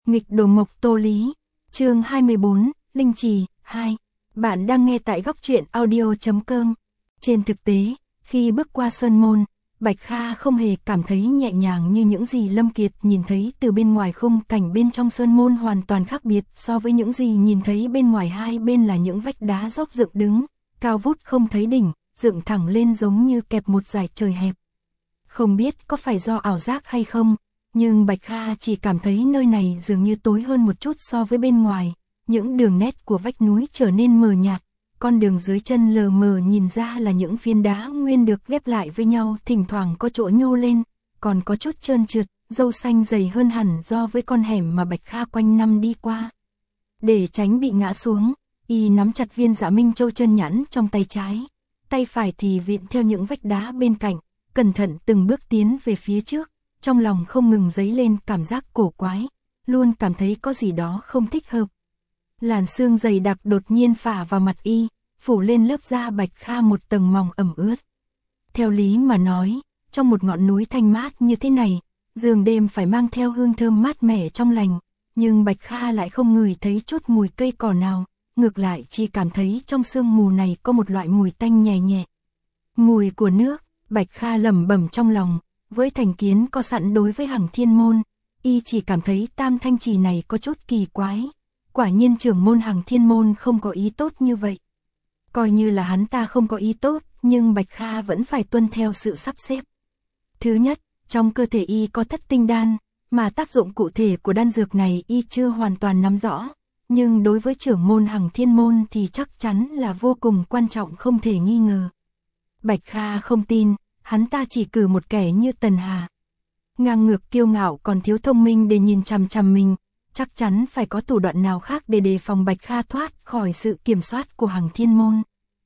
Nghịch đồ mộc Tô Lý, chương 24, Linh Trì, 2. Bạn đang nghe tại góc truyện audio.com. Trên thực tế, khi bước qua Sơn Môn, Bạch Kha không hề cảm thấy nhẹ nhàng như những gì Lâm Kiệt nhìn thấy từ bên ngoài. Khung cảnh bên trong Sơn Môn hoàn toàn khác biệt so với những gì nhìn thấy bên ngoài. Hai bên là những vách đá dốc dựng đứng, cao vút không thấy đỉnh, dựng thẳng lên giống như kẹp một dải trời hẹp. Không biết có phải do ảo giác hay không, nhưng Bạch Kha chỉ cảm thấy nơi này dường như tối hơn một chút so với bên ngoài. Những đường nét của vách núi trở nên mờ nhạt, con đường dưới chân lờ mờ nhìn ra là những phiến đá nguyên được ghép lại với nhau, thỉnh thoảng có chỗ nhô lên, còn có chút trơn trượt, râu xanh dày hơn hẳn so với con hẻm mà Bạch Kha quanh năm đi qua. Để tránh bị ngã xuống, y nắm chặt viên Dạ Minh Châu chân nhẵn trong tay trái, tay phải thì vịn theo những vách đá bên cạnh, cẩn thận từng bước tiến về phía trước. Trong lòng không ngừng dấy lên cảm giác cổ quái, luôn cảm thấy có gì đó không thích hợp. Làn sương dày đặc đột nhiên phả vào mặt y, phủ lên lớp da Bạch Kha một tầng mỏng ẩm ướt. Theo lý mà nói, trong một ngọn núi thanh mát như thế này, giường đêm phải mang theo hương thơm mát mẻ trong lành, nhưng Bạch Kha lại không ngửi thấy chút mùi cây cỏ nào, ngược lại chỉ cảm thấy trong sương mù này có một loại mùi tanh nhẹ nhẹ. Mùi của nước, Bạch Kha lẩm bẩm trong lòng. Với thành kiến có sẵn đối với Hằng Thiên Môn, y chỉ cảm thấy Tam Thanh Trì này có chút kỳ quái. Quả nhiên trưởng môn Hằng Thiên Môn không có ý tốt như vậy. Coi như là hắn ta không có ý tốt, nhưng Bạch Kha vẫn phải tuân theo sự sắp xếp. Thứ nhất, trong cơ thể y có thất tinh đan, mà tác dụng cụ thể của đan dược này y chưa hoàn toàn nắm rõ. Nhưng đối với trưởng môn Hằng Thiên Môn thì chắc chắn là vô cùng quan trọng không thể nghi ngờ. Bạch Kha không tin. Hắn ta chỉ cử một kẻ như Tần Hà, ngang ngược kiêu ngạo còn thiếu thông minh để nhìn chằm chằm mình, chắc chắn phải có thủ đoạn nào khác để đề phòng Bạch Kha thoát khỏi sự kiểm soát của Hằng Thiên Môn.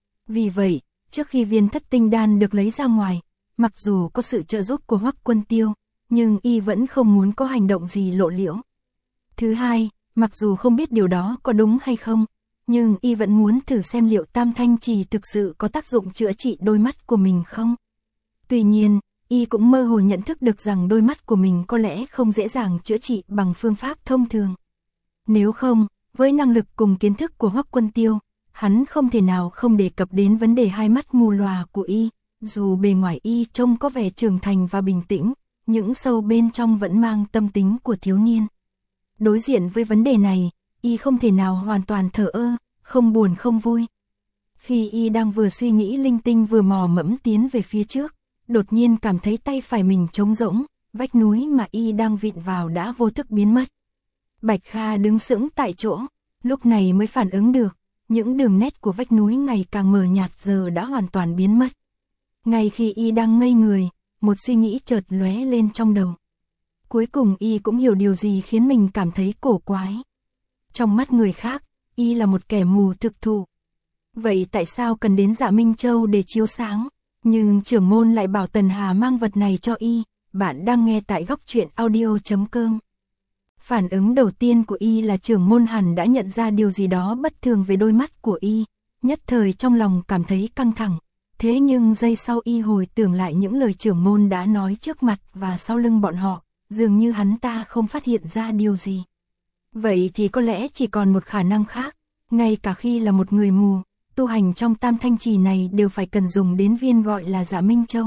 Vì vậy, trước khi viên thất tinh đan được lấy ra ngoài, mặc dù có sự trợ giúp của Hoắc Quân Tiêu, nhưng y vẫn không muốn có hành động gì lộ liễu. Thứ hai, mặc dù không biết điều đó có đúng hay không, nhưng y vẫn muốn thử xem liệu Tam Thanh Trì thực sự có tác dụng chữa trị đôi mắt của mình không. Tuy nhiên, y cũng mơ hồ nhận thức được rằng đôi mắt của mình có lẽ không dễ dàng chữa trị bằng phương pháp thông thường. Nếu không, với năng lực cùng kiến thức của Hoắc Quân Tiêu, hắn không thể nào không đề cập đến vấn đề hai mắt mù lòa của y. Dù bề ngoài y trông có vẻ trưởng thành và bình tĩnh, những sâu bên trong vẫn mang tâm tính của thiếu niên. Đối diện với vấn đề này, y không thể nào hoàn toàn thờ ơ, không buồn không vui. Khi y đang vừa suy nghĩ linh tinh vừa mò mẫm tiến về phía trước, đột nhiên cảm thấy tay phải mình trống rỗng, vách núi mà y đang vịn vào đã vô thức biến mất. Bạch Kha đứng sững tại chỗ, lúc này mới phản ứng được, những đường nét của vách núi ngày càng mờ nhạt giờ đã hoàn toàn biến mất. Ngay khi y đang ngây người, một suy nghĩ chợt lóe lên trong đầu. Cuối cùng y cũng hiểu điều gì khiến mình cảm thấy cổ quái. Trong mắt người khác, y là một kẻ mù thực thụ. Vậy tại sao cần đến Dạ Minh Châu để chiếu sáng? Nhưng trưởng môn lại bảo Tần Hà mang vật này cho y. Bạn đang nghe tại góc truyện audio.com. Phản ứng đầu tiên của y là trưởng môn hẳn đã nhận ra điều gì đó bất thường về đôi mắt của y. Nhất thời trong lòng cảm thấy căng thẳng. Thế nhưng giây sau y hồi tưởng lại những lời trưởng môn đã nói trước mặt và sau lưng bọn họ, dường như hắn ta không phát hiện ra điều gì. Vậy thì có lẽ chỉ còn một khả năng khác. Ngay cả khi là một người mù, tu hành trong Tam Thanh Trì này đều phải cần dùng đến viên gọi là Dạ Minh Châu.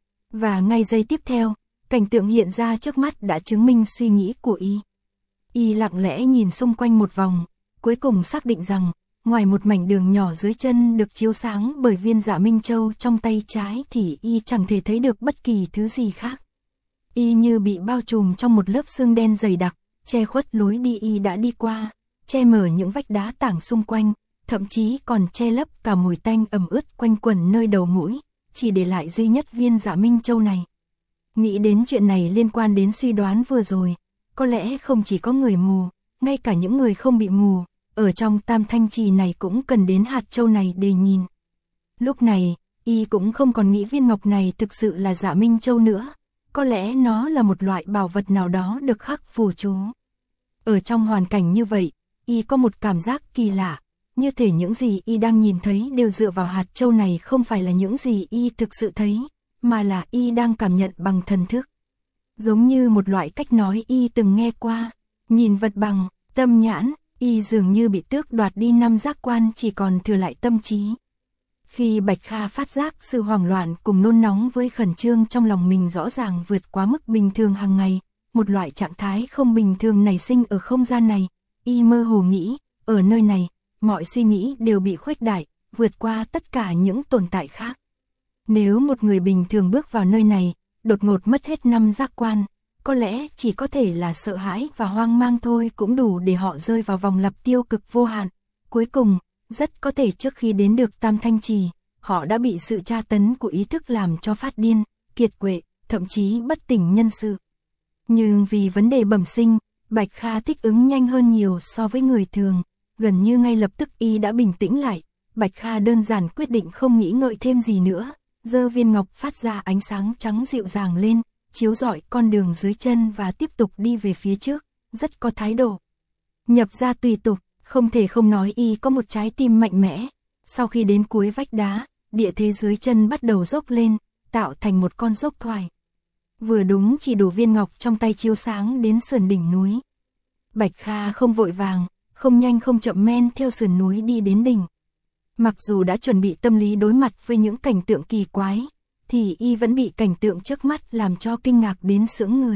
Và ngay giây tiếp theo, cảnh tượng hiện ra trước mắt đã chứng minh suy nghĩ của y. Y lặng lẽ nhìn xung quanh một vòng, cuối cùng xác định rằng, ngoài một mảnh đường nhỏ dưới chân được chiếu sáng bởi viên Dạ Minh Châu trong tay trái thì y chẳng thể thấy được bất kỳ thứ gì khác. Y như bị bao trùm trong một lớp sương đen dày đặc, che khuất lối đi y đã đi qua, che mở những vách đá tảng xung quanh. Thậm chí còn che lấp cả mùi tanh ẩm ướt quanh quẩn nơi đầu mũi, chỉ để lại duy nhất viên Dạ Minh Châu này. Nghĩ đến chuyện này liên quan đến suy đoán vừa rồi, có lẽ không chỉ có người mù, ngay cả những người không bị mù, ở trong Tam Thanh Trì này cũng cần đến hạt châu này để nhìn. Lúc này, y cũng không còn nghĩ viên ngọc này thực sự là Dạ Minh Châu nữa, có lẽ nó là một loại bảo vật nào đó được khắc phù chú. Ở trong hoàn cảnh như vậy, y có một cảm giác kỳ lạ. Như thể những gì y đang nhìn thấy đều dựa vào hạt châu này không phải là những gì y thực sự thấy, mà là y đang cảm nhận bằng thần thức. Giống như một loại cách nói y từng nghe qua, Nhìn vật bằng, tâm nhãn, y dường như bị tước đoạt đi 5 giác quan, chỉ còn thừa lại tâm trí. Khi Bạch Kha phát giác sự hoảng loạn cùng nôn nóng với khẩn trương trong lòng mình rõ ràng vượt quá mức bình thường hàng ngày, một loại trạng thái không bình thường nảy sinh ở không gian này, y mơ hồ nghĩ, ở nơi này, mọi suy nghĩ đều bị khuếch đại, vượt qua tất cả những tồn tại khác. Nếu một người bình thường bước vào nơi này, đột ngột mất hết 5 giác quan, có lẽ chỉ có thể là sợ hãi và hoang mang thôi cũng đủ để họ rơi vào vòng lặp tiêu cực vô hạn. Cuối cùng, rất có thể trước khi đến được Tam Thanh Trì, họ đã bị sự tra tấn của ý thức làm cho phát điên, kiệt quệ, thậm chí bất tỉnh nhân sự. Nhưng vì vấn đề bẩm sinh, Bạch Kha thích ứng nhanh hơn nhiều so với người thường, gần như ngay lập tức y đã bình tĩnh lại. Bạch Kha đơn giản quyết định không nghĩ ngợi thêm gì nữa, giơ viên ngọc phát ra ánh sáng trắng dịu dàng lên, chiếu rọi con đường dưới chân và tiếp tục đi về phía trước, rất có thái độ. Nhập ra tùy tục, không thể không nói y có một trái tim mạnh mẽ. Sau khi đến cuối vách đá, địa thế dưới chân bắt đầu dốc lên, tạo thành một con dốc thoải. Vừa đúng chỉ đủ viên ngọc trong tay chiếu sáng đến sườn đỉnh núi. Bạch Kha không vội vàng, không nhanh không chậm men theo sườn núi đi đến đỉnh. Mặc dù đã chuẩn bị tâm lý đối mặt với những cảnh tượng kỳ quái, thì y vẫn bị cảnh tượng trước mắt làm cho kinh ngạc đến sững người.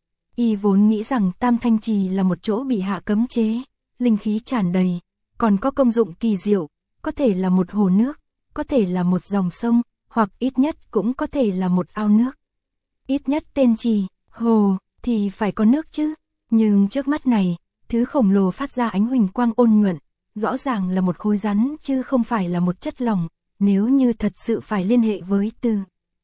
Y vốn nghĩ rằng Tam Thanh Trì là một chỗ bị hạ cấm chế, linh khí tràn đầy, còn có công dụng kỳ diệu, có thể là một hồ nước, có thể là một dòng sông, hoặc ít nhất cũng có thể là một ao nước. Ít nhất tên trì, hồ, thì phải có nước chứ, nhưng trước mắt này, thứ khổng lồ phát ra ánh huỳnh quang ôn nhuận, rõ ràng là một khối rắn chứ không phải là một chất lỏng, nếu như thật sự phải liên hệ với từ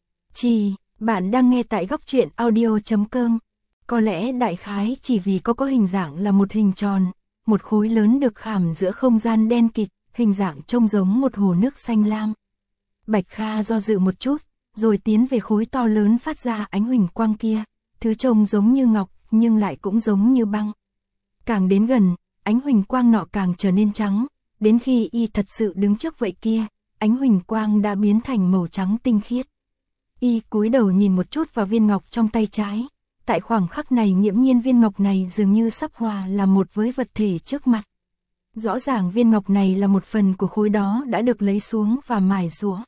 trì, bạn đang nghe tại góc truyện audio.com. Có lẽ đại khái chỉ vì có hình dạng là một hình tròn, một khối lớn được khảm giữa không gian đen kịt, hình dạng trông giống một hồ nước xanh lam. Bạch Kha do dự một chút, rồi tiến về khối to lớn phát ra ánh huỳnh quang kia, thứ trông giống như ngọc nhưng lại cũng giống như băng. Càng đến gần, ánh huỳnh quang nọ càng trở nên trắng, đến khi y thật sự đứng trước vậy kia, ánh huỳnh quang đã biến thành màu trắng tinh khiết. Y cúi đầu nhìn một chút vào viên ngọc trong tay trái, tại khoảng khắc này nghiễm nhiên viên ngọc này dường như sắp hòa là một với vật thể trước mặt. Rõ ràng viên ngọc này là một phần của khối đó đã được lấy xuống và mài rũa.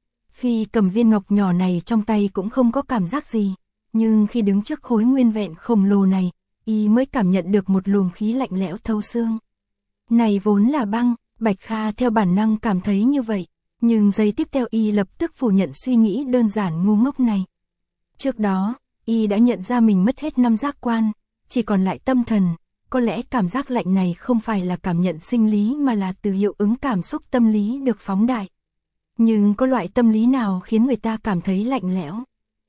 Khi cầm viên ngọc nhỏ này trong tay cũng không có cảm giác gì, nhưng khi đứng trước khối nguyên vẹn khổng lồ này, y mới cảm nhận được một luồng khí lạnh lẽo thấu xương. Này vốn là băng, Bạch Kha theo bản năng cảm thấy như vậy, nhưng giây tiếp theo y lập tức phủ nhận suy nghĩ đơn giản ngu ngốc này. Trước đó, y đã nhận ra mình mất hết 5 giác quan, chỉ còn lại tâm thần, có lẽ cảm giác lạnh này không phải là cảm nhận sinh lý mà là từ hiệu ứng cảm xúc tâm lý được phóng đại. Nhưng có loại tâm lý nào khiến người ta cảm thấy lạnh lẽo?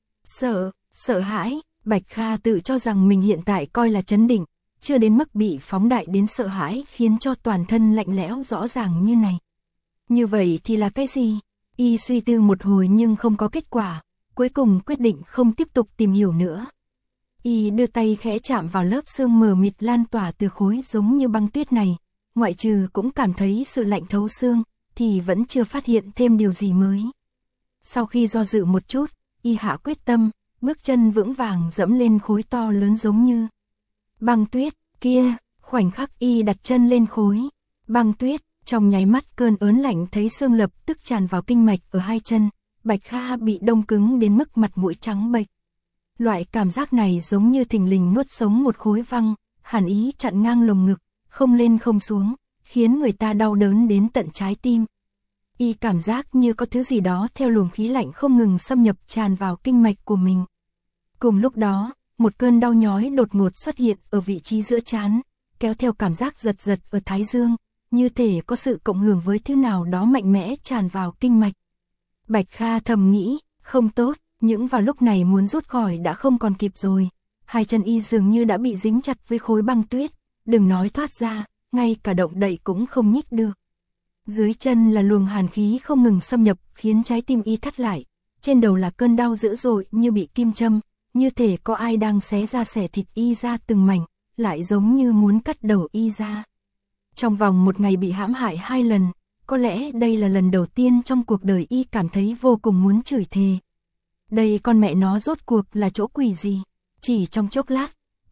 Sợ hãi, Bạch Kha tự cho rằng mình hiện tại coi là trấn định, chưa đến mức bị phóng đại đến sợ hãi khiến cho toàn thân lạnh lẽo rõ ràng như này. Như vậy thì là cái gì? Y suy tư một hồi nhưng không có kết quả, cuối cùng quyết định không tiếp tục tìm hiểu nữa. Y đưa tay khẽ chạm vào lớp sương mờ mịt lan tỏa từ khối giống như băng tuyết này, ngoại trừ cũng cảm thấy sự lạnh thấu xương, thì vẫn chưa phát hiện thêm điều gì mới. Sau khi do dự một chút, y hạ quyết tâm, bước chân vững vàng dẫm lên khối to lớn giống như băng tuyết kia. Khoảnh khắc y đặt chân lên khối băng tuyết, trong nháy mắt cơn ớn lạnh thấy xương lập tức tràn vào kinh mạch ở hai chân. Bạch Kha bị đông cứng đến mức mặt mũi trắng bệch. Loại cảm giác này giống như thình lình nuốt sống một khối băng, hàn ý chặn ngang lồng ngực, không lên không xuống, khiến người ta đau đớn đến tận trái tim. Y cảm giác như có thứ gì đó theo luồng khí lạnh không ngừng xâm nhập tràn vào kinh mạch của mình. Cùng lúc đó, một cơn đau nhói đột ngột xuất hiện ở vị trí giữa trán, kéo theo cảm giác giật giật ở thái dương, như thể có sự cộng hưởng với thứ nào đó mạnh mẽ tràn vào kinh mạch. Bạch Kha thầm nghĩ, không tốt, nhưng vào lúc này muốn rút khỏi đã không còn kịp rồi. Hai chân y dường như đã bị dính chặt với khối băng tuyết, đừng nói thoát ra, ngay cả động đậy cũng không nhích được. Dưới chân là luồng hàn khí không ngừng xâm nhập khiến trái tim y thắt lại, trên đầu là cơn đau dữ dội như bị kim châm, như thể có ai đang xé ra xẻ thịt y ra từng mảnh, lại giống như muốn cắt đầu y ra. Trong vòng một ngày bị hãm hại 2 lần, có lẽ đây là lần đầu tiên trong cuộc đời y cảm thấy vô cùng muốn chửi thề. Đây con mẹ nó rốt cuộc là chỗ quỷ gì? Chỉ trong chốc lát,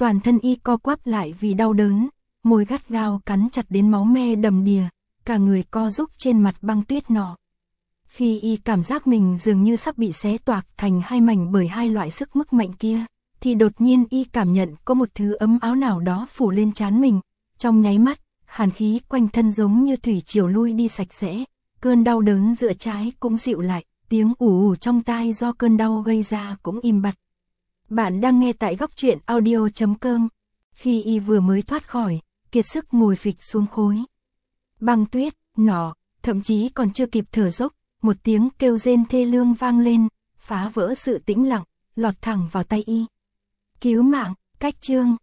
Toàn thân y co quắp lại vì đau đớn, môi gắt gao cắn chặt đến máu me đầm đìa, cả người co rúm trên mặt băng tuyết nọ. Khi y cảm giác mình dường như sắp bị xé toạc thành hai mảnh bởi hai loại sức mức mạnh kia, thì đột nhiên y cảm nhận có một thứ ấm áo nào đó phủ lên trán mình. Trong nháy mắt, hàn khí quanh thân giống như thủy triều lui đi sạch sẽ, cơn đau đớn giữa trái cũng dịu lại, tiếng ù ù trong tai do cơn đau gây ra cũng im bặt. Bạn đang nghe tại Góc Truyện Audio.com. Khi y vừa mới thoát khỏi, kiệt sức ngồi phịch xuống khối băng tuyết nọ, thậm chí còn chưa kịp thở dốc, một tiếng kêu rên thê lương vang lên, phá vỡ sự tĩnh lặng, lọt thẳng vào tay y. Cứu mạng, cách chương.